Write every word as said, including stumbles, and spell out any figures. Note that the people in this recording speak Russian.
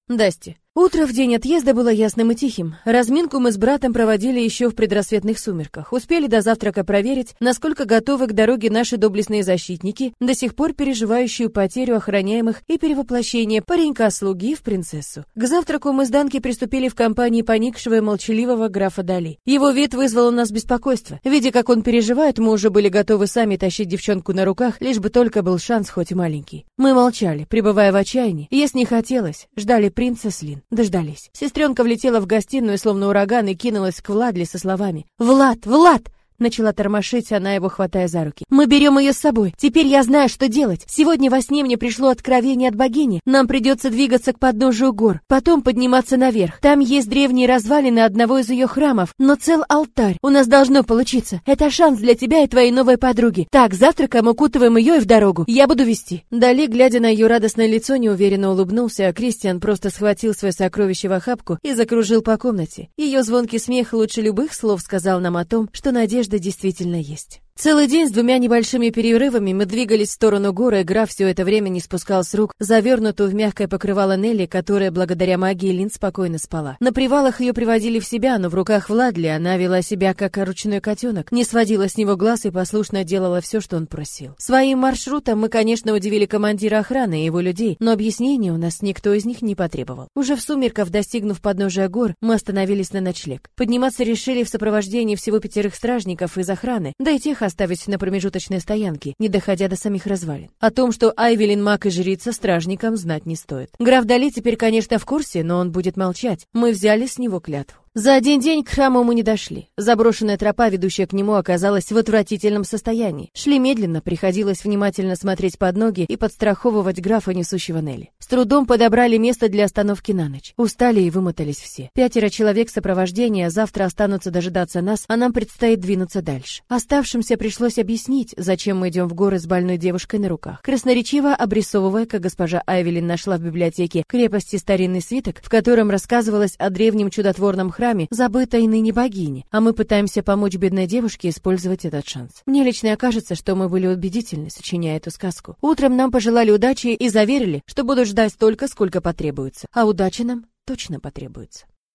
Дасти. Утро в день отъезда было ясным и тихим. Разминку мы с братом проводили еще в предрассветных сумерках. Успели до завтрака проверить, насколько готовы к дороге наши доблестные защитники, до сих пор переживающие потерю охраняемых и перевоплощение паренька-слуги в принцессу. К завтраку мы с Данки приступили в компании поникшего и молчаливого графа Дали. Его вид вызвал у нас беспокойство. Видя, как он переживает, мы уже были готовы сами тащить девчонку на руках, лишь бы только был шанс, хоть и маленький. Мы молчали, пребывая в отчаянии. Есть не хотелось, ждали принца с Лин. Дождались. Сестренка влетела в гостиную, словно ураган, и кинулась к Владле со словами: «Влад! Влад!» Начала тормошить она его, хватая за руки. «Мы берем ее с собой. Теперь я знаю, что делать. Сегодня во сне мне пришло откровение от богини. Нам придется двигаться к подножию гор, потом подниматься наверх. Там есть древние развалины одного из ее храмов, но цел алтарь. У нас должно получиться. Это шанс для тебя и твоей новой подруги. Так, завтраком укутываем ее и в дорогу. Я буду вести». Дали, глядя на ее радостное лицо, неуверенно улыбнулся, а Кристиан просто схватил свое сокровище в охапку и закружил по комнате. Ее звонкий смех лучше любых слов сказал нам о том, что надежда действительно есть. Целый день с двумя небольшими перерывами мы двигались в сторону горы, и граф все это время не спускал с рук завернутую в мягкое покрывало Нелли, которая благодаря магии Лин спокойно спала. На привалах ее приводили в себя, но в руках Владли она вела себя как ручной котенок, не сводила с него глаз и послушно делала все, что он просил. Своим маршрутом мы, конечно, удивили командира охраны и его людей, но объяснений у нас никто из них не потребовал. Уже в сумерках, достигнув подножия гор, мы остановились на ночлег. Подниматься решили в сопровождении всего пятерых стражников из охраны, да и тех оставить на промежуточной стоянке, не доходя до самих развалин. О том, что Айвелин маг и жрица, стражникам знать не стоит. Граф Дали теперь, конечно, в курсе, но он будет молчать. Мы взяли с него клятву. За один день к храму мы не дошли. Заброшенная тропа, ведущая к нему, оказалась в отвратительном состоянии. Шли медленно, приходилось внимательно смотреть под ноги и подстраховывать графа, несущего Нелли. С трудом подобрали место для остановки на ночь. Устали и вымотались все. Пятеро человек сопровождения завтра останутся дожидаться нас, а нам предстоит двинуться дальше. Оставшимся пришлось объяснить, зачем мы идем в горы с больной девушкой на руках. Красноречиво обрисовывая, как госпожа Айвелин нашла в библиотеке крепости старинный свиток, в котором рассказывалось о древнем чудотворном храме, храме забытой ныне богини, а мы пытаемся помочь бедной девушке использовать этот шанс. Мне лично кажется, что мы были убедительны, сочиняя эту сказку. Утром нам пожелали удачи и заверили, что будут ждать столько, сколько потребуется, а удача нам точно потребуется.